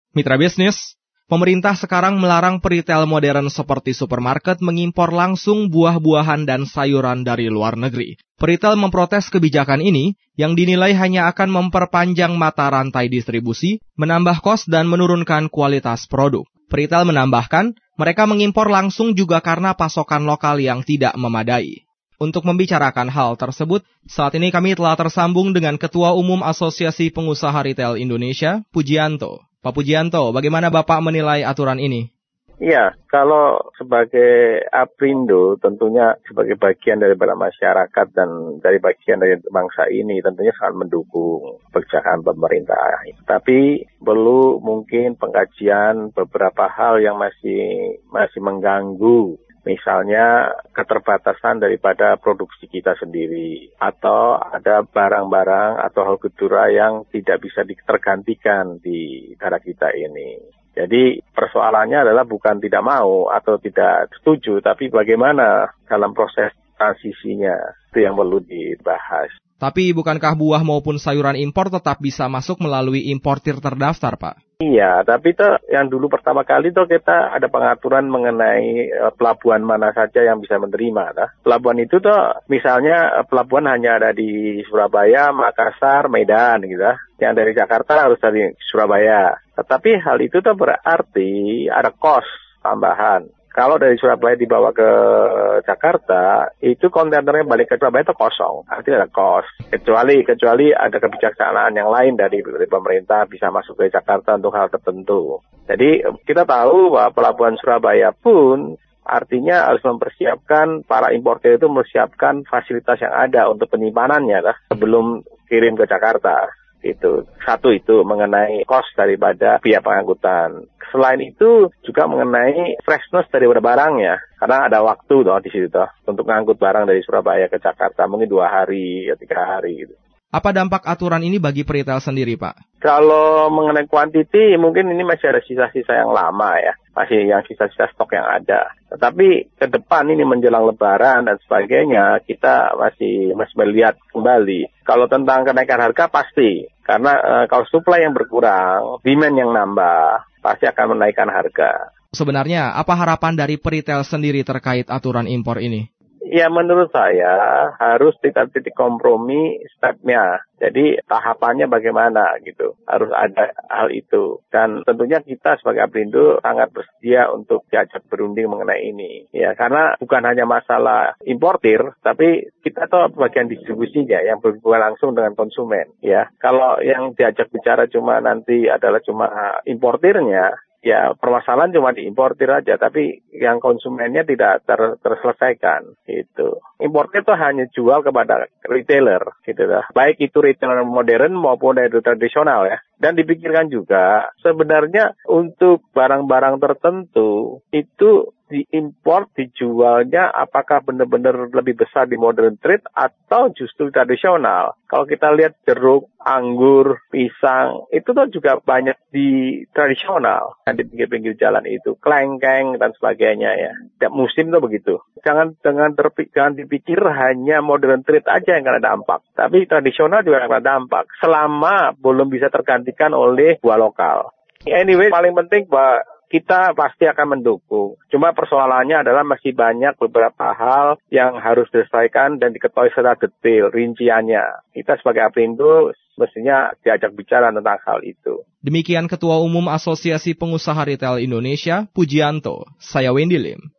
Mitra bisnis, pemerintah sekarang melarang peritel modern seperti supermarket mengimpor langsung buah-buahan dan sayuran dari luar negeri. Peritel memprotes kebijakan ini yang dinilai hanya akan memperpanjang mata rantai distribusi, menambah kos dan menurunkan kualitas produk. Peritel menambahkan, mereka mengimpor langsung juga karena pasokan lokal yang tidak memadai. Untuk membicarakan hal tersebut, saat ini kami telah tersambung dengan Ketua Umum Asosiasi Pengusaha Retail Indonesia, Pujianto. Pak Pujianto, bagaimana Bapak menilai aturan ini? Iya, kalau sebagai Aprindo tentunya sebagai bagian daripada masyarakat dan dari bagian dari bangsa ini tentunya sangat mendukung kebijakan pemerintah. Tapi perlu mungkin pengkajian beberapa hal yang masih mengganggu. Misalnya keterbatasan daripada produksi kita sendiri atau ada barang-barang atau hal kultural yang tidak bisa tergantikan di negara kita ini. Jadi persoalannya adalah bukan tidak mau atau tidak setuju, tapi bagaimana dalam proses transisinya itu yang perlu dibahas. Tapi bukankah buah maupun sayuran impor tetap bisa masuk melalui importir terdaftar, Pak? Iya, tapi itu yang dulu pertama kali itu kita ada pengaturan mengenai pelabuhan mana saja yang bisa menerima. Nah, pelabuhan itu tuh misalnya pelabuhan hanya ada di Surabaya, Makassar, Medan gitu. Yang dari Jakarta harus dari Surabaya. Tetapi hal itu tuh berarti ada kos tambahan. Kalau dari Surabaya dibawa ke Jakarta, itu kontainernya balik ke Surabaya itu kosong. Artinya ada kos. Kecuali ada kebijaksanaan yang lain dari pemerintah bisa masuk ke Jakarta untuk hal tertentu. Jadi kita tahu bahwa pelabuhan Surabaya pun artinya harus mempersiapkan, para importer itu mempersiapkan fasilitas yang ada untuk penyimpanannya sebelum kirim ke Jakarta. Itu satu, itu mengenai cost daripada biaya pengangkutan. Selain itu juga mengenai freshness daripada barangnya, karena ada waktu di situ untuk mengangkut barang dari Surabaya ke Jakarta mungkin 2 hari ya 3 hari gitu. Apa dampak aturan ini bagi peritel sendiri, Pak? Kalau mengenai kuantiti, mungkin ini masih ada sisa-sisa yang lama ya. Masih yang sisa-sisa stok yang ada. Tetapi ke depan ini menjelang Lebaran dan sebagainya, kita masih melihat kembali. Kalau tentang kenaikan harga pasti. Karena kalau supply yang berkurang, demand yang nambah, pasti akan menaikkan harga. Sebenarnya, apa harapan dari peritel sendiri terkait aturan impor ini? Ya, menurut saya harus titik kompromi stepnya. Jadi tahapannya bagaimana gitu. Harus ada hal itu. Dan tentunya kita sebagai Aprindo sangat bersedia untuk diajak berunding mengenai ini. Ya, karena bukan hanya masalah importir, tapi kita tuh bagian distribusinya yang berhubungan langsung dengan konsumen. Ya, kalau yang diajak bicara nanti adalah cuma importirnya, ya permasalahan cuma diimportir aja, tapi yang konsumennya tidak terselesaikan gitu. Importir itu hanya jual kepada retailer gitu lah. Baik itu retailer modern maupun dari tradisional ya. Dan dipikirkan juga sebenarnya untuk barang-barang tertentu itu diimpor dijualnya apakah benar-benar lebih besar di modern trade atau justru tradisional. Kalau kita lihat jeruk, anggur, pisang, itu tuh juga banyak di tradisional dan di pinggir-pinggir jalan itu, klengkeng dan sebagainya ya. Tiap musim tuh begitu. Jangan dipikir hanya modern trade aja yang kena dampak, tapi tradisional juga kena dampak selama belum bisa tergantikan oleh buah lokal. Anyway, paling penting bahwa kita pasti akan mendukung. Cuma persoalannya adalah masih banyak beberapa hal yang harus diselesaikan dan diketahui secara detail rinciannya. Kita sebagai Aprindo mestinya diajak bicara tentang hal itu. Demikian Ketua Umum Asosiasi Pengusaha Retail Indonesia, Pujianto. Saya Wendy Lim.